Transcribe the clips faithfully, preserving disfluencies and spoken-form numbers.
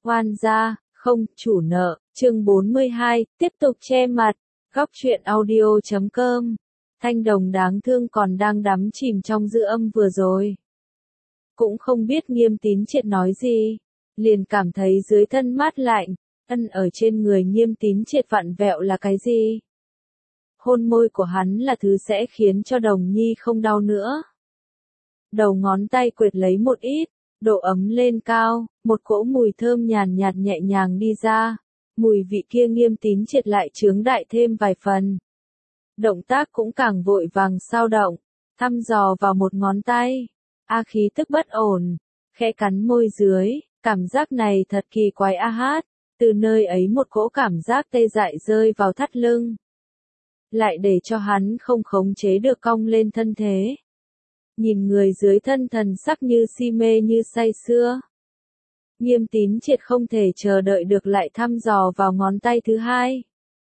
Oan gia, không, chủ nợ, chương bốn mươi hai, tiếp tục che mặt, góc truyện audio chấm com. Thanh Đồng đáng thương còn đang đắm chìm trong dư âm vừa rồi. Cũng không biết Nghiêm Tín Triệt nói gì, liền cảm thấy dưới thân mát lạnh, ân ở trên người Nghiêm Tín Triệt vặn vẹo là cái gì? Hôn môi của hắn là thứ sẽ khiến cho Đồng Nhi không đau nữa. Đầu ngón tay quệt lấy một ít, độ ấm lên cao, một cỗ mùi thơm nhàn nhạt nhẹ nhàng đi ra, mùi vị kia Nghiêm Tín Triệt lại chướng đại thêm vài phần. Động tác cũng càng vội vàng sao động, thăm dò vào một ngón tay, a khí tức bất ổn, khẽ cắn môi dưới, cảm giác này thật kỳ quái a hát, từ nơi ấy một cỗ cảm giác tê dại rơi vào thắt lưng. Lại để cho hắn không khống chế được cong lên thân thế. Nhìn người dưới thân thần sắc như si mê như say sưa. Nghiêm Tín Triệt không thể chờ đợi được lại thăm dò vào ngón tay thứ hai.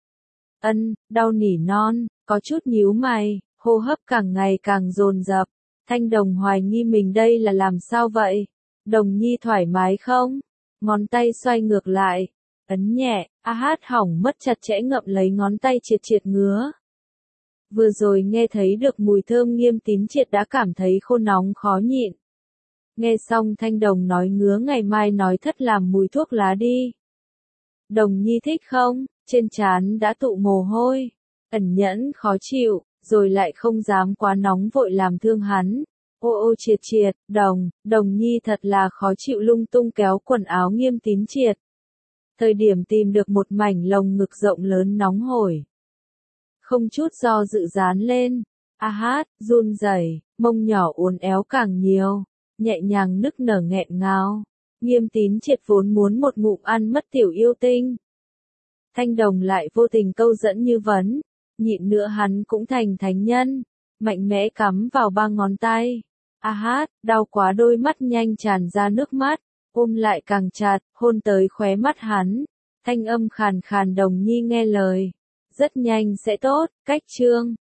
Ân, đau nỉ non, có chút nhíu mày, hô hấp càng ngày càng dồn dập. Thanh Đồng hoài nghi mình đây là làm sao vậy? Đồng Nhi thoải mái không? Ngón tay xoay ngược lại, ấn nhẹ, a hát hỏng mất chặt chẽ ngậm lấy ngón tay triệt triệt ngứa. Vừa rồi nghe thấy được mùi thơm Nghiêm Tín Triệt đã cảm thấy khô nóng khó nhịn. Nghe xong Thanh Đồng nói ngứa ngày mai nói thất làm mùi thuốc lá đi. Đồng Nhi thích không? Trên trán đã tụ mồ hôi, ẩn nhẫn khó chịu, rồi lại không dám quá nóng vội làm thương hắn. Ô ô triệt triệt, đồng, Đồng Nhi thật là khó chịu lung tung kéo quần áo Nghiêm Tín Triệt. Thời điểm tìm được một mảnh lồng ngực rộng lớn nóng hổi. Không chút do dự dán lên, a hát, run rẩy, mông nhỏ uốn éo càng nhiều, nhẹ nhàng nức nở nghẹn ngào. Nghiêm Tín Triệt vốn muốn một ngụm ăn mất tiểu yêu tinh. Thanh Đồng lại vô tình câu dẫn như vấn, nhịn nữa hắn cũng thành thánh nhân, mạnh mẽ cắm vào ba ngón tay. A hát, đau quá đôi mắt nhanh tràn ra nước mắt, ôm lại càng chặt, hôn tới khóe mắt hắn. Thanh âm khàn khàn Đồng Nhi nghe lời. Rất nhanh sẽ tốt, cách chương.